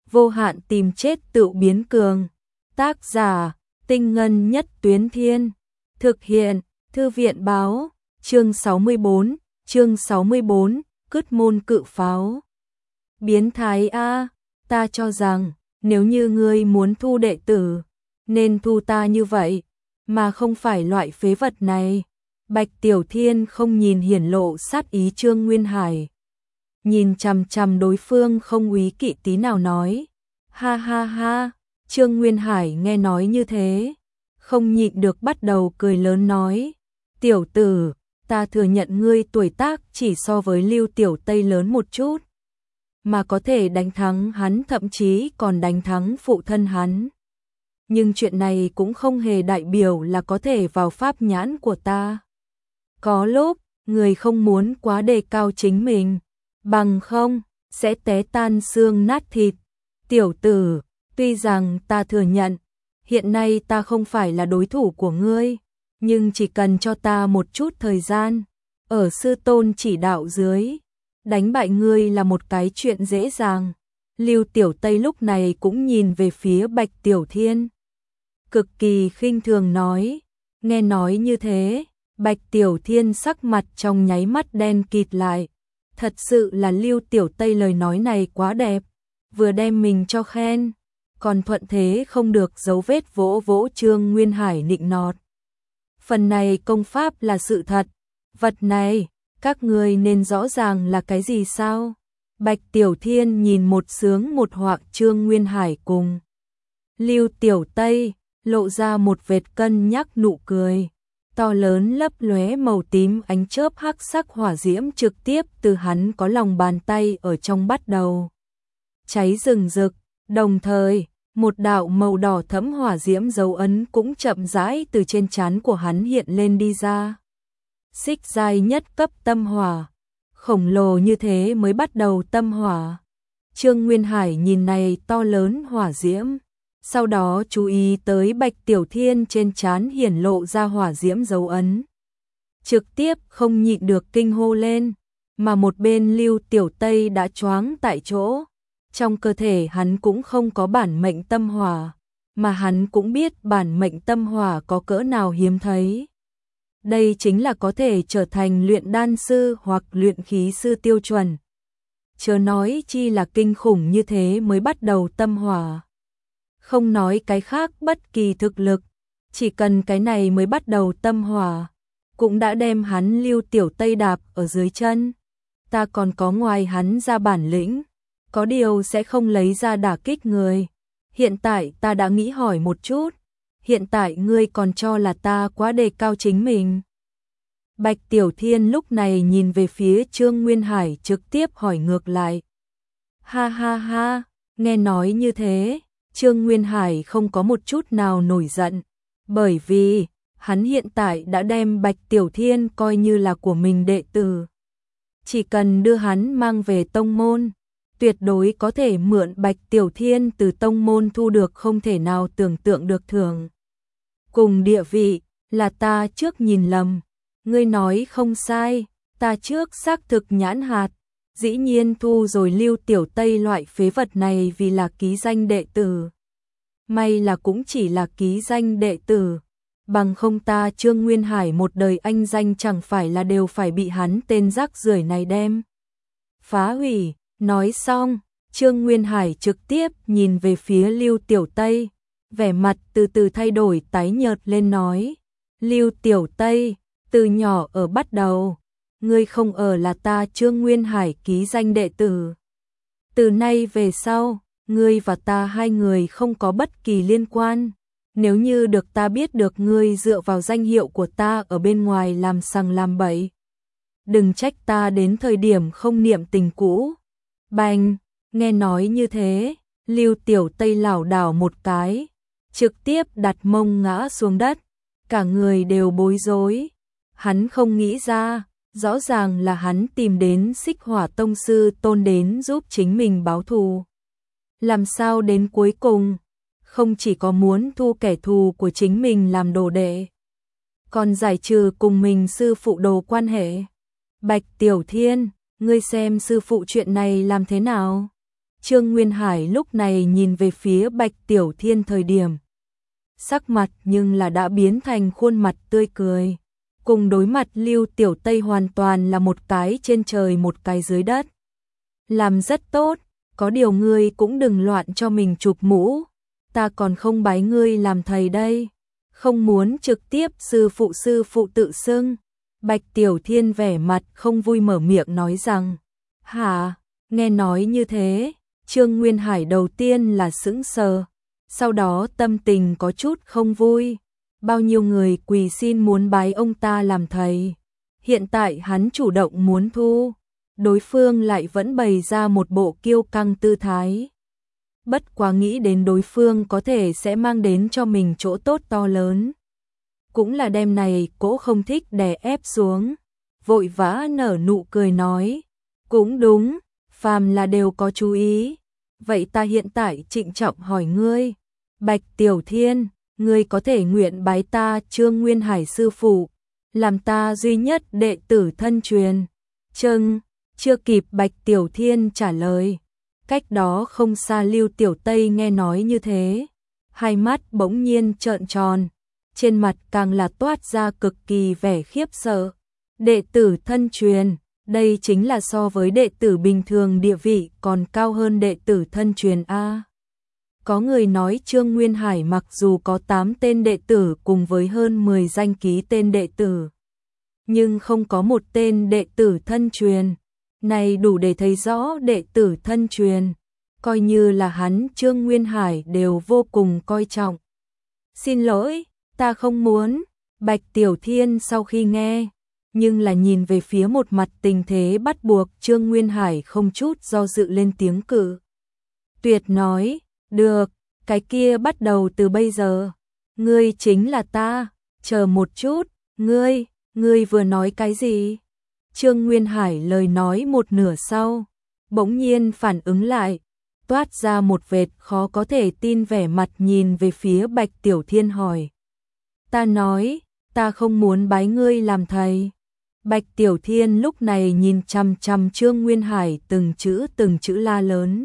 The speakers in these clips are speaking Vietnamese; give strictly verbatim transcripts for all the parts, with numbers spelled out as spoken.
vô hạn tìm chết tự biến cường. Tác giả, Tinh Ngân Nhất Tuyến Thiên. Thực hiện, Thư viện Báo. Chương sáu mươi bốn, chương sáu mươi bốn, Cứt môn cự pháo. Biến thái a, ta cho rằng, nếu như ngươi muốn thu đệ tử, nên thu ta như vậy, mà không phải loại phế vật này. Bạch Tiểu Thiên không nhìn hiển lộ sát ý Trương Nguyên Hải. Nhìn chằm chằm đối phương không úy kỵ tí nào nói. Ha ha ha, Trương Nguyên Hải nghe nói như thế, không nhịn được bắt đầu cười lớn nói. Tiểu tử, ta thừa nhận ngươi tuổi tác chỉ so với Lưu Tiểu Tây lớn một chút, mà có thể đánh thắng hắn, thậm chí còn đánh thắng phụ thân hắn. Nhưng chuyện này cũng không hề đại biểu là có thể vào pháp nhãn của ta. Có lúc, người không muốn quá đề cao chính mình, bằng không, sẽ té tan xương nát thịt. Tiểu tử, tuy rằng ta thừa nhận, hiện nay ta không phải là đối thủ của ngươi, nhưng chỉ cần cho ta một chút thời gian, ở sư tôn chỉ đạo dưới, đánh bại ngươi là một cái chuyện dễ dàng. Lưu Tiểu Tây lúc này cũng nhìn về phía Bạch Tiểu Thiên, cực kỳ khinh thường nói. Nghe nói như thế, Bạch Tiểu Thiên sắc mặt trong nháy mắt đen kịt lại. Thật sự là Lưu Tiểu Tây lời nói này quá đẹp, vừa đem mình cho khen, còn thuận thế không được dấu vết vỗ vỗ Trương Nguyên Hải nịnh nọt. Phần này công pháp là sự thật, vật này, các ngươi nên rõ ràng là cái gì sao? Bạch Tiểu Thiên nhìn một sướng một họa Trương Nguyên Hải cùng Lưu Tiểu Tây, lộ ra một vệt cân nhắc nụ cười. To lớn lấp lóe màu tím ánh chớp hắc sắc hỏa diễm trực tiếp từ hắn có lòng bàn tay ở trong bắt đầu cháy rừng rực, đồng thời, một đạo màu đỏ thẫm hỏa diễm dấu ấn cũng chậm rãi từ trên trán của hắn hiện lên đi ra. Xích giai nhất cấp tâm hỏa, khổng lồ như thế mới bắt đầu tâm hỏa. Trương Nguyên Hải nhìn này to lớn hỏa diễm, sau đó chú ý tới Bạch Tiểu Thiên trên trán hiển lộ ra hỏa diễm dấu ấn. Trực tiếp không nhịn được kinh hô lên, mà một bên Lưu Tiểu Tây đã choáng tại chỗ. Trong cơ thể hắn cũng không có bản mệnh tâm hỏa, mà hắn cũng biết bản mệnh tâm hỏa có cỡ nào hiếm thấy. Đây chính là có thể trở thành luyện đan sư hoặc luyện khí sư tiêu chuẩn. Chớ nói chi là kinh khủng như thế mới bắt đầu tâm hỏa. Không nói cái khác bất kỳ thực lực, chỉ cần cái này mới bắt đầu tâm hỏa, cũng đã đem hắn Lưu Tiểu Tây đạp ở dưới chân. Ta còn có ngoài hắn ra bản lĩnh, có điều sẽ không lấy ra đả kích người. Hiện tại ta đã nghĩ hỏi một chút, hiện tại ngươi còn cho là ta quá đề cao chính mình. Bạch Tiểu Thiên lúc này nhìn về phía Trương Nguyên Hải trực tiếp hỏi ngược lại. Ha ha ha, nghe nói như thế, Trương Nguyên Hải không có một chút nào nổi giận, bởi vì hắn hiện tại đã đem Bạch Tiểu Thiên coi như là của mình đệ tử. Chỉ cần đưa hắn mang về tông môn, tuyệt đối có thể mượn Bạch Tiểu Thiên từ tông môn thu được không thể nào tưởng tượng được thưởng. Cùng địa vị, là ta trước nhìn lầm, ngươi nói không sai, ta trước xác thực nhãn hạt, dĩ nhiên thu rồi Lưu Tiểu Tây loại phế vật này vì là ký danh đệ tử. May là cũng chỉ là ký danh đệ tử, bằng không ta Trương Nguyên Hải một đời anh danh chẳng phải là đều phải bị hắn tên rác rưởi này đem phá hủy. Nói xong, Trương Nguyên Hải trực tiếp nhìn về phía Lưu Tiểu Tây, vẻ mặt từ từ thay đổi tái nhợt lên nói. Lưu Tiểu Tây, từ nhỏ ở bắt đầu, ngươi không ở là ta Trương Nguyên Hải ký danh đệ tử. Từ nay về sau, ngươi và ta hai người không có bất kỳ liên quan. Nếu như được ta biết được ngươi dựa vào danh hiệu của ta ở bên ngoài làm sằng làm bậy, đừng trách ta đến thời điểm không niệm tình cũ. Bành, nghe nói như thế, Lưu Tiểu Tây lảo đảo một cái, trực tiếp đặt mông ngã xuống đất, cả người đều bối rối. Hắn không nghĩ ra, rõ ràng là hắn tìm đến Xích Hỏa Tông sư Tôn đến giúp chính mình báo thù. Làm sao đến cuối cùng, không chỉ có muốn thu kẻ thù của chính mình làm đồ đệ, còn giải trừ cùng mình sư phụ đồ quan hệ. Bạch Tiểu Thiên, ngươi xem sư phụ chuyện này làm thế nào? Trương Nguyên Hải lúc này nhìn về phía Bạch Tiểu Thiên thời điểm. Sắc mặt nhưng là đã biến thành khuôn mặt tươi cười. Cùng đối mặt Lưu Tiểu Tây hoàn toàn là một cái trên trời một cái dưới đất. Làm rất tốt, có điều ngươi cũng đừng loạn cho mình chụp mũ. Ta còn không bái ngươi làm thầy đây. Không muốn trực tiếp sư phụ sư phụ tự xưng. Bạch Tiểu Thiên vẻ mặt không vui mở miệng nói rằng. Hả, nghe nói như thế, Trương Nguyên Hải đầu tiên là sững sờ. Sau đó tâm tình có chút không vui. Bao nhiêu người quỳ xin muốn bái ông ta làm thầy. Hiện tại hắn chủ động muốn thu. Đối phương lại vẫn bày ra một bộ kiêu căng tư thái. Bất quá nghĩ đến đối phương có thể sẽ mang đến cho mình chỗ tốt to lớn. Cũng là đêm này cỗ không thích đè ép xuống. Vội vã nở nụ cười nói. Cũng đúng, phàm là đều có chú ý. Vậy ta hiện tại trịnh trọng hỏi ngươi. Bạch Tiểu Thiên, ngươi có thể nguyện bái ta Trương Nguyên Hải sư phụ, làm ta duy nhất đệ tử thân truyền. Chưng, chưa kịp Bạch Tiểu Thiên trả lời. Cách đó không xa Lưu Tiểu Tây nghe nói như thế. Hai mắt bỗng nhiên trợn tròn. Trên mặt càng là toát ra cực kỳ vẻ khiếp sợ. Đệ tử thân truyền, đây chính là so với đệ tử bình thường địa vị còn cao hơn đệ tử thân truyền A. Có người nói Trương Nguyên Hải mặc dù có tám tên đệ tử cùng với hơn mười danh ký tên đệ tử, nhưng không có một tên đệ tử thân truyền. Này đủ để thấy rõ đệ tử thân truyền, coi như là hắn Trương Nguyên Hải đều vô cùng coi trọng. Xin lỗi, ta không muốn. Bạch Tiểu Thiên sau khi nghe, nhưng là nhìn về phía một mặt tình thế bắt buộc, Trương Nguyên Hải không chút do dự lên tiếng cự tuyệt nói. Được, cái kia bắt đầu từ bây giờ. Ngươi chính là ta. Chờ một chút, ngươi, ngươi vừa nói cái gì? Trương Nguyên Hải lời nói một nửa sau, bỗng nhiên phản ứng lại, toát ra một vệt khó có thể tin vẻ mặt nhìn về phía Bạch Tiểu Thiên hỏi. Ta nói, ta không muốn bái ngươi làm thầy. Bạch Tiểu Thiên lúc này nhìn chằm chằm Trương Nguyên Hải từng chữ từng chữ la lớn.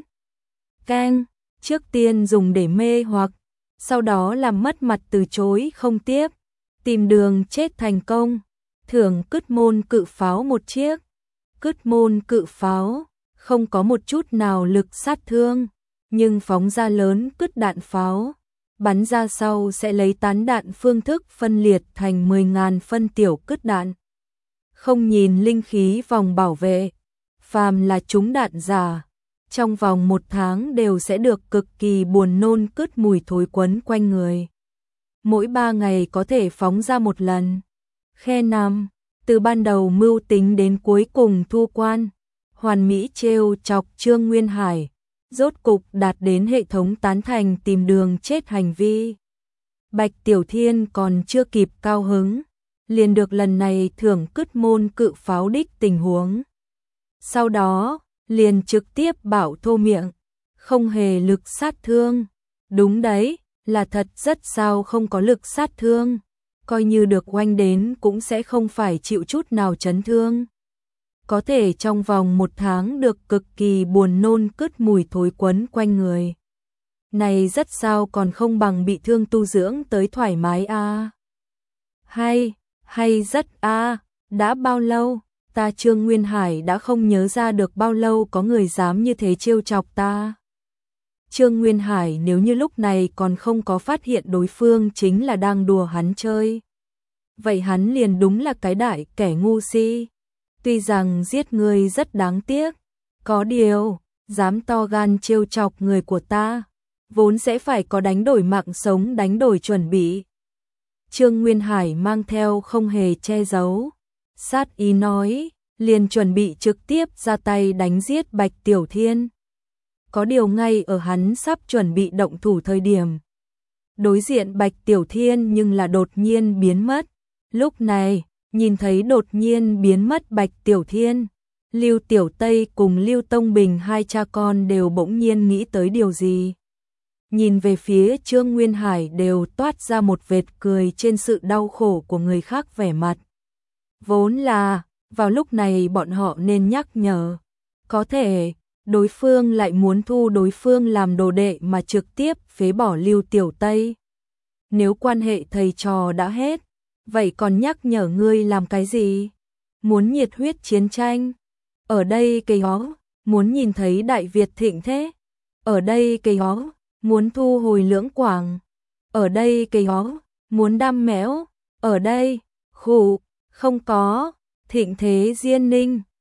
Keng, trước tiên dùng để mê hoặc, sau đó làm mất mặt từ chối không tiếp. Tìm đường chết thành công. Thưởng cứt môn cự pháo một chiếc. Cứt môn cự pháo không có một chút nào lực sát thương, nhưng phóng ra lớn cứt đạn pháo, bắn ra sau sẽ lấy tán đạn phương thức phân liệt thành mười nghìn phân tiểu cứt đạn. Không nhìn linh khí vòng bảo vệ, phàm là trúng đạn giả, trong vòng một tháng đều sẽ được cực kỳ buồn nôn cứt mùi thối quấn quanh người. Mỗi ba ngày có thể phóng ra một lần. Khe năm, từ ban đầu mưu tính đến cuối cùng thu quan, hoàn mỹ trêu chọc Trương Nguyên Hải, rốt cục đạt đến hệ thống tán thành tìm đường chết hành vi. Bạch Tiểu Thiên còn chưa kịp cao hứng, liền được lần này thưởng cứt môn cự pháo đích tình huống. Sau đó, liền trực tiếp bảo thô miệng, không hề lực sát thương. Đúng đấy, là thật rất sao không có lực sát thương. Coi như được oanh đến cũng sẽ không phải chịu chút nào chấn thương. Có thể trong vòng một tháng được cực kỳ buồn nôn cứt mùi thối quấn quanh người. Này rất sao còn không bằng bị thương tu dưỡng tới thoải mái a. À. Hay, hay rất a. À. Đã bao lâu, ta Trương Nguyên Hải đã không nhớ ra được bao lâu có người dám như thế trêu chọc ta. Trương Nguyên Hải nếu như lúc này còn không có phát hiện đối phương chính là đang đùa hắn chơi, vậy hắn liền đúng là cái đại kẻ ngu si. Tuy rằng giết người rất đáng tiếc, có điều, dám to gan trêu chọc người của ta, vốn sẽ phải có đánh đổi mạng sống đánh đổi chuẩn bị. Trương Nguyên Hải mang theo không hề che giấu, sát ý nói, liền chuẩn bị trực tiếp ra tay đánh giết Bạch Tiểu Thiên. Có điều ngay ở hắn sắp chuẩn bị động thủ thời điểm, đối diện Bạch Tiểu Thiên nhưng là đột nhiên biến mất. Lúc này, nhìn thấy đột nhiên biến mất Bạch Tiểu Thiên, Lưu Tiểu Tây cùng Lưu Tông Bình hai cha con đều bỗng nhiên nghĩ tới điều gì. Nhìn về phía Trương Nguyên Hải đều toát ra một vệt cười trên sự đau khổ của người khác vẻ mặt. Vốn là, vào lúc này bọn họ nên nhắc nhở, có thể đối phương lại muốn thu đối phương làm đồ đệ mà trực tiếp phế bỏ Lưu Tiểu Tây. Nếu quan hệ thầy trò đã hết, vậy còn nhắc nhở ngươi làm cái gì? Muốn nhiệt huyết chiến tranh? Ở đây cây hó, muốn nhìn thấy Đại Việt thịnh thế? Ở đây cây hó, muốn thu hồi Lưỡng Quảng? Ở đây cây hó, muốn đam mẽo? Ở đây, khụ, không có, thịnh thế Diên Ninh.